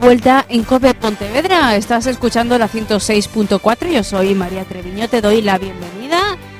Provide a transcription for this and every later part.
vuelta en COPE Pontevedra. Estás escuchando la 106.4. Yo soy María Treviño, te doy la bienvenida.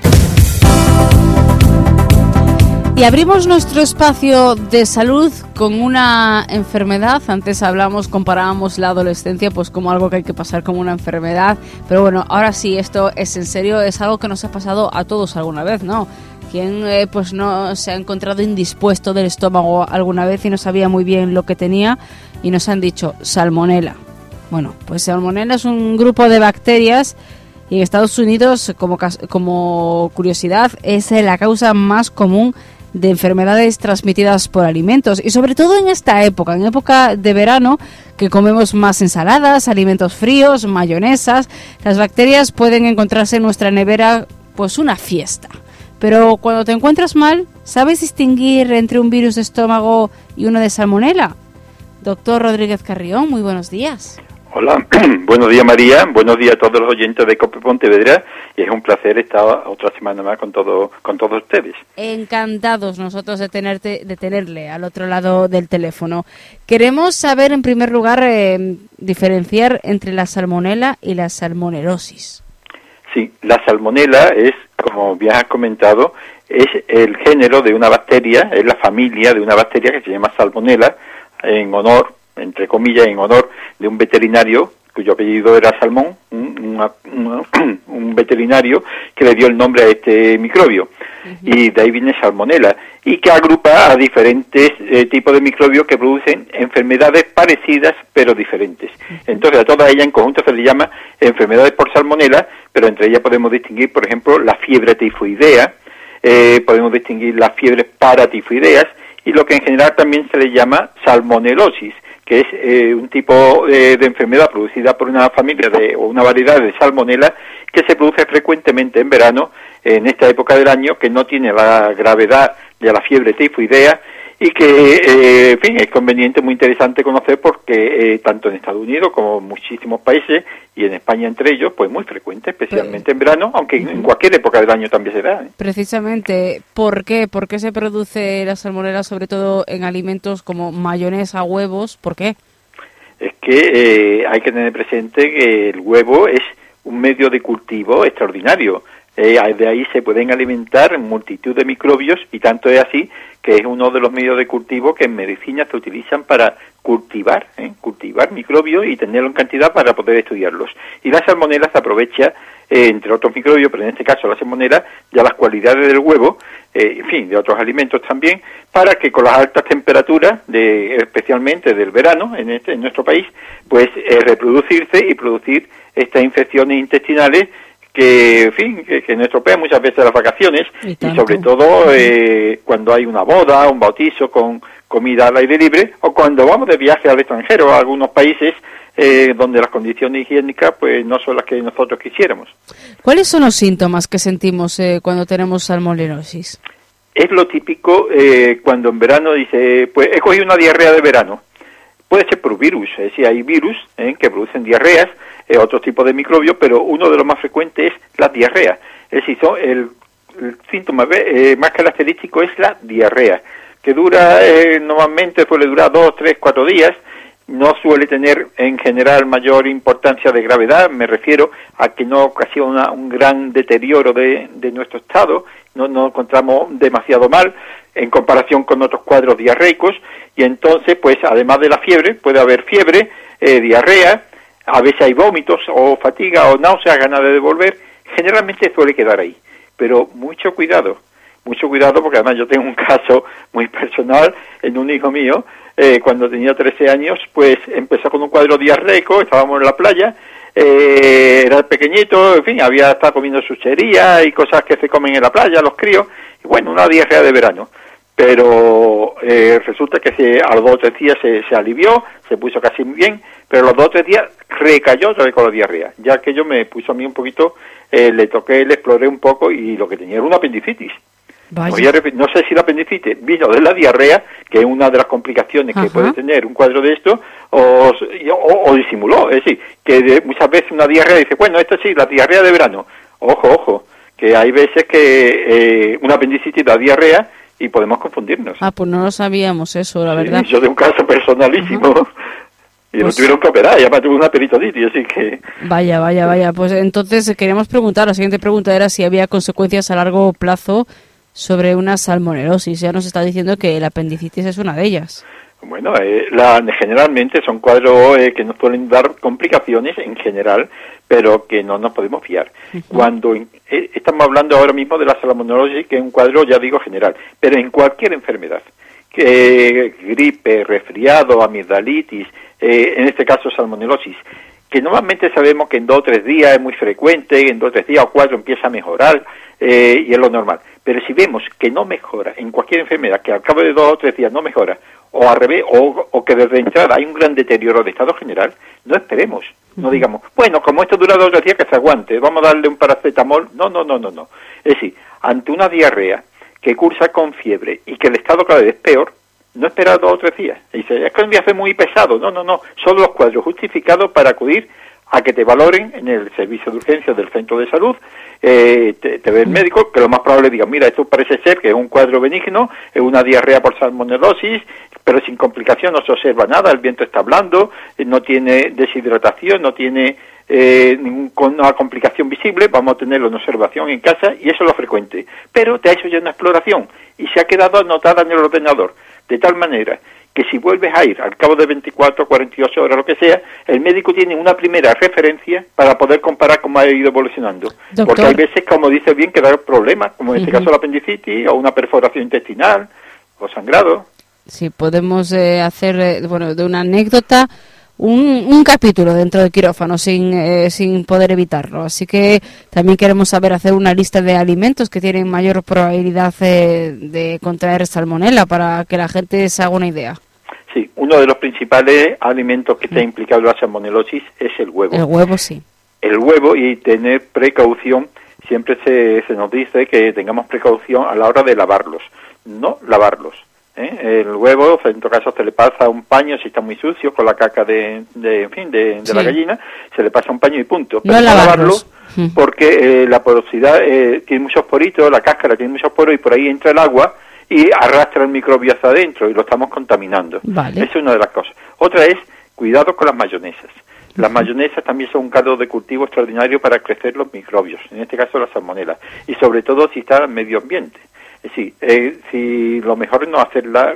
Y abrimos nuestro espacio de salud con una enfermedad. Antes comparábamos la adolescencia pues como algo que hay que pasar como una enfermedad. Pero bueno, ahora sí, esto es en serio, es algo que nos ha pasado a todos alguna vez, ¿no? ¿Quién pues no se ha encontrado indispuesto del estómago alguna vez y no sabía muy bien lo que tenía y nos han dicho salmonela? Bueno, pues salmonela es un grupo de bacterias y en Estados Unidos, como curiosidad, es la causa más común de enfermedades transmitidas por alimentos y sobre todo en época de verano, que comemos más ensaladas, alimentos fríos, mayonesas. Las bacterias pueden encontrarse en nuestra nevera pues una fiesta. Pero cuando te encuentras mal, ¿sabes distinguir entre un virus de estómago y uno de salmonela? Doctor Rodríguez Carrión, muy buenos días. Hola, buenos días María, buenos días a todos los oyentes de COPE Pontevedra y es un placer estar otra semana más con todos ustedes. Encantados nosotros de tenerle al otro lado del teléfono. Queremos saber en primer lugar diferenciar entre la salmonela y la salmonelosis. Sí, la salmonela es, como bien has comentado, es el género de una bacteria, es la familia de una bacteria que se llama salmonela, en honor, entre comillas, en honor de un veterinario cuyo apellido era Salmón, un veterinario que le dio el nombre a este microbio. Y de ahí viene salmonela, y que agrupa a diferentes tipos de microbios que producen enfermedades parecidas pero diferentes. Entonces a todas ellas en conjunto se les llama enfermedades por salmonela, pero entre ellas podemos distinguir, por ejemplo, la fiebre tifoidea, podemos distinguir las fiebres paratifoideas, y lo que en general también se le llama salmonelosis, que es un tipo de enfermedad producida por una familia o una variedad de salmonela que se produce frecuentemente en verano, en esta época del año, que no tiene la gravedad de la fiebre tifoidea y que, en fin, es conveniente, muy interesante conocer porque tanto en Estados Unidos como en muchísimos países y en España entre ellos, pues muy frecuente, especialmente en verano, aunque en cualquier época del año también se da. Precisamente, ¿por qué? ¿Por qué se produce la salmonela sobre todo en alimentos como mayonesa, huevos? ¿Por qué? Es que hay que tener presente que el huevo es un medio de cultivo extraordinario. De ahí se pueden alimentar multitud de microbios y tanto es así que es uno de los medios de cultivo que en medicina se utilizan para cultivar microbios y tenerlo en cantidad para poder estudiarlos. Y la salmonela se aprovecha, entre otros microbios, pero en este caso la salmonela, ya las cualidades del huevo, en fin, de otros alimentos también, para que con las altas temperaturas, especialmente del verano en nuestro país, pues reproducirse y producir estas infecciones intestinales que, en fin, que nos estropean muchas veces las vacaciones y sobre todo cuando hay una boda, un bautizo con comida al aire libre o cuando vamos de viaje al extranjero a algunos países donde las condiciones higiénicas pues no son las que nosotros quisiéramos. ¿Cuáles son los síntomas que sentimos cuando tenemos salmonelosis? Es lo típico cuando en verano dice, pues he cogido una diarrea de verano. Puede ser por virus, es decir, hay virus que producen diarreas, otro tipo de microbios, pero uno de los más frecuentes es la diarrea. Es decir, el síntoma más característico es la diarrea, que dura, normalmente suele durar 2, 3, 4 días, no suele tener en general mayor importancia de gravedad, me refiero a que no ocasiona un gran deterioro de nuestro estado, no nos encontramos demasiado mal en comparación con otros cuadros diarreicos, y entonces, pues además de la fiebre, puede haber fiebre, diarrea, a veces hay vómitos o fatiga o náuseas, ganas de devolver, generalmente suele quedar ahí, pero mucho cuidado porque además yo tengo un caso muy personal en un hijo mío, cuando tenía 13 años, pues empezó con un cuadro diarreico, estábamos en la playa, era pequeñito, en fin, había estado comiendo chuchería y cosas que se comen en la playa, los críos, y bueno, una diarrea de verano. Pero resulta que a los 2 o 3 días se alivió, se puso casi bien, pero a los 2 o 3 días recayó otra vez con la diarrea. Ya que yo me puso a mí un poquito, le toqué, le exploré un poco y lo que tenía era una apendicitis. No sé si la apendicitis vino de la diarrea, que es una de las complicaciones que puede tener un cuadro de esto, o disimuló. Es decir, que muchas veces una diarrea dice, bueno, esto sí, la diarrea de verano. Ojo, que hay veces que una apendicitis da diarrea y podemos confundirnos. Pues no lo sabíamos eso, la verdad. Yo de un caso personalísimo. Y lo tuvieron que operar, ya tuvo una peritonitis, así que... Vaya. Pues entonces queríamos preguntar, la siguiente pregunta era si había consecuencias a largo plazo sobre una salmonelosis. Ya nos está diciendo que la apendicitis es una de ellas. Bueno, generalmente son cuadros que nos suelen dar complicaciones en general, pero que no nos podemos fiar. Uh-huh. Cuando estamos hablando ahora mismo de la salmonelosis, que es un cuadro, ya digo, general, pero en cualquier enfermedad, gripe, resfriado, amigdalitis, en este caso salmonelosis, que normalmente sabemos que en 2 o 3 días es muy frecuente, en 2 o 3 días o 4 empieza a mejorar, y es lo normal. Pero si vemos que no mejora en cualquier enfermedad, que al cabo de 2 o 3 días no mejora, o al revés, o que desde entrada hay un gran deterioro de estado general, no esperemos, no digamos, bueno, como esto dura 2 o 3 días, que se aguante, vamos a darle un paracetamol. No. Es decir, ante una diarrea que cursa con fiebre y que el estado cada vez es peor, no esperar 2 o 3 días. Y dice, es que un día fue muy pesado. No. Son los cuadros justificados para acudir a que te valoren en el servicio de urgencias del centro de salud, te ve el médico, que lo más probable diga, mira, esto parece ser que es un cuadro benigno, es una diarrea por salmonelosis, pero sin complicación, no se observa nada, el viento está blando, no tiene deshidratación, no tiene ninguna complicación visible, vamos a tenerlo en observación en casa, y eso es lo frecuente. Pero te ha hecho ya una exploración y se ha quedado anotada en el ordenador, de tal manera que si vuelves a ir al cabo de 24, 48 horas, lo que sea, el médico tiene una primera referencia para poder comparar cómo ha ido evolucionando. Doctor. Porque hay veces, como dice bien, que da problemas, como en este caso la apendicitis, o una perforación intestinal, o sangrado. Sí, podemos hacer, de una anécdota, un capítulo dentro del quirófano sin poder evitarlo. Así que también queremos hacer una lista de alimentos que tienen mayor probabilidad de contraer salmonela, para que la gente se haga una idea. Sí, uno de los principales alimentos que está implicado en la salmonelosis es el huevo. El huevo, sí. El huevo, y tener precaución, siempre se nos dice que tengamos precaución a la hora de lavarlos, no lavarlos. El huevo, en todo caso, se le pasa un paño si está muy sucio con la caca de la gallina, se le pasa un paño y punto. Pero no lavarlo, porque la porosidad tiene muchos poritos, la cáscara tiene muchos poros y por ahí entra el agua y arrastra el microbio hacia adentro y lo estamos contaminando. Vale. Esa es una de las cosas. Otra es, cuidado con las mayonesas. Las mayonesas también son un caldo de cultivo extraordinario para crecer los microbios, en este caso la salmonela, y sobre todo si está en medio ambiente. Sí, si lo mejor es no hacerla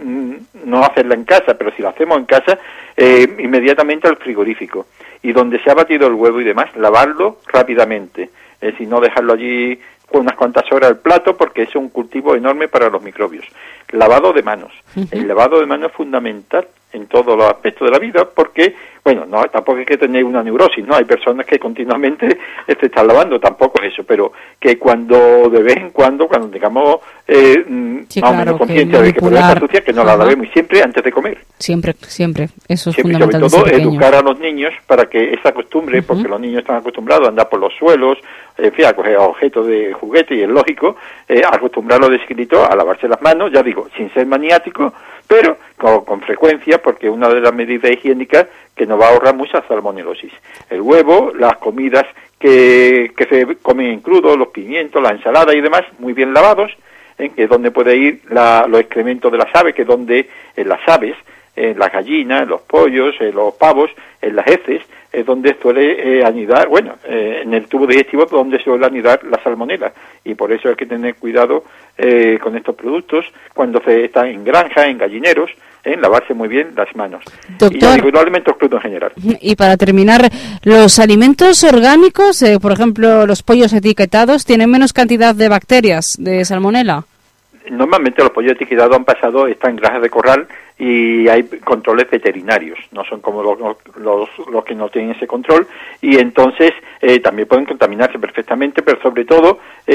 en casa, pero si lo hacemos en casa, inmediatamente al frigorífico. Y donde se ha batido el huevo y demás, lavarlo rápidamente. Es decir, no dejarlo allí unas cuantas horas el plato, porque es un cultivo enorme para los microbios. Lavado de manos. El lavado de manos es fundamental en todos los aspectos de la vida, porque, bueno, no, tampoco hay que tener una neurosis, ¿no? Hay personas que continuamente se están lavando, tampoco es eso, pero que de vez en cuando tengamos más o menos conciencia de que podemos estar sucia, que no la lavemos, y siempre antes de comer. Siempre, eso es fundamental. Sobre todo educar a los niños para que esa costumbre, porque los niños están acostumbrados a andar por los suelos, en fin, a coger objetos de juguete, y es lógico, acostumbrarlos de escrito a lavarse las manos, ya digo, sin ser maniático, pero con frecuencia, porque es una de las medidas higiénicas que nos va a ahorrar mucha salmonelosis. El huevo, las comidas que se comen en crudo, los pimientos, la ensalada y demás, muy bien lavados, que es donde puede ir los excrementos de las aves, que es donde en las aves, en las gallinas, en los pollos, en los pavos, en las heces, es donde suele anidar, en el tubo digestivo donde suele anidar la salmonela, y por eso hay que tener cuidado con estos productos cuando se están en granjas, en gallineros, lavarse muy bien las manos. Doctor, y los alimentos crudos en general. Y para terminar, los alimentos orgánicos, por ejemplo, los pollos etiquetados, ¿tienen menos cantidad de bacterias de salmonela? Normalmente los pollos etiquetados están en granjas de corral y hay controles veterinarios, no son como los que no tienen ese control, y entonces también pueden contaminarse perfectamente, pero sobre todo,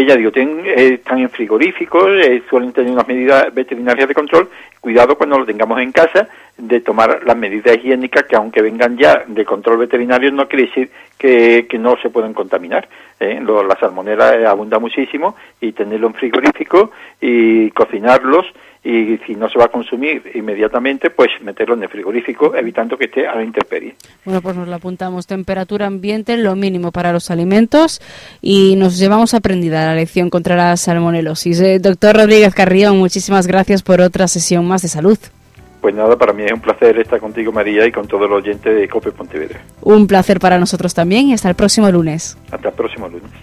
están en frigoríficos, suelen tener unas medidas veterinarias de control. Cuidado cuando lo tengamos en casa, de tomar las medidas higiénicas, que aunque vengan ya de control veterinario, no quiere decir que no se pueden contaminar. La salmonela abunda muchísimo, y tenerlo en frigorífico y cocinarlos, y si no se va a consumir inmediatamente, pues meterlo en el frigorífico, evitando que esté a la intemperie. Bueno, pues nos lo apuntamos. Temperatura ambiente, lo mínimo para los alimentos, y nos llevamos aprendida la lección contra la salmonelosis. Doctor Rodríguez Carrión, muchísimas gracias por otra sesión más de salud. Pues nada, para mí es un placer estar contigo, María, y con todos los oyentes de COPE Pontevedra. Un placer para nosotros también y hasta el próximo lunes. Hasta el próximo lunes.